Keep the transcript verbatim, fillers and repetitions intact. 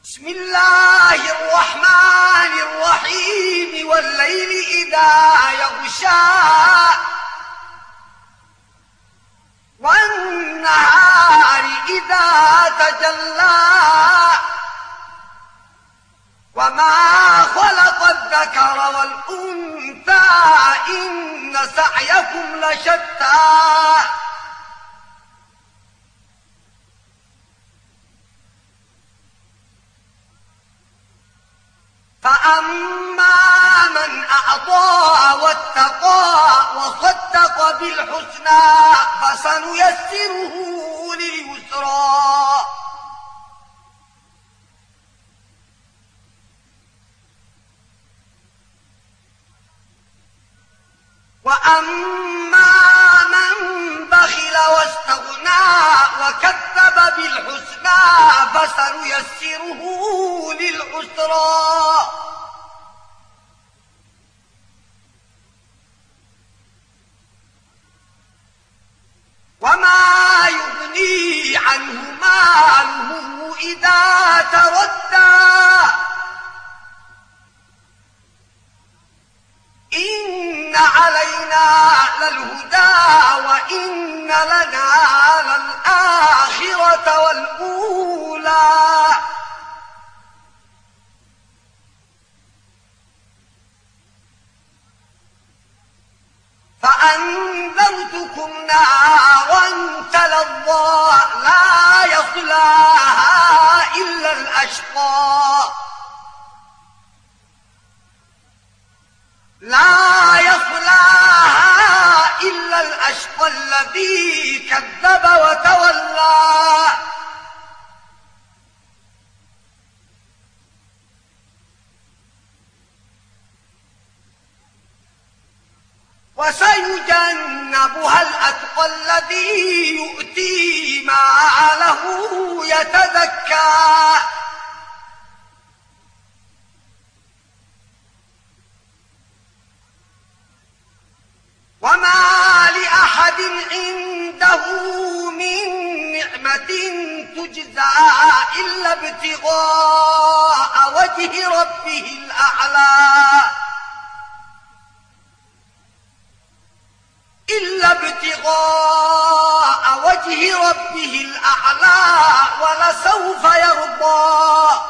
بسم الله الرحمن الرحيم والليل إذا يغشى والنهار إذا تجلى وما خلق الذكر والأنثى إن سعيكم لشتى فأما من أعطى واتقى وصدق بالحسنى فسنيسره لليسرى وأما من بخل واستغنى وكذب بالحسنى فسنيسره للعسرى وما يغني عنه ماله إذا تردى إن علينا للهدى وإن لنا للآخرة والأولى فأنذرتكم نارا تلظى لا يصلاها إلا الأشقى لا يصلاها إلا الأشقى الذي كذب وتولى وسيجنبها الأتقى الذي يؤتي ماله يتزكى وما لأحد عنده من نعمة تجزى إلا ابتغاء وجه ربه الأعلى إلا ابتغاء وجه ربه الأعلى ولسوف يرضى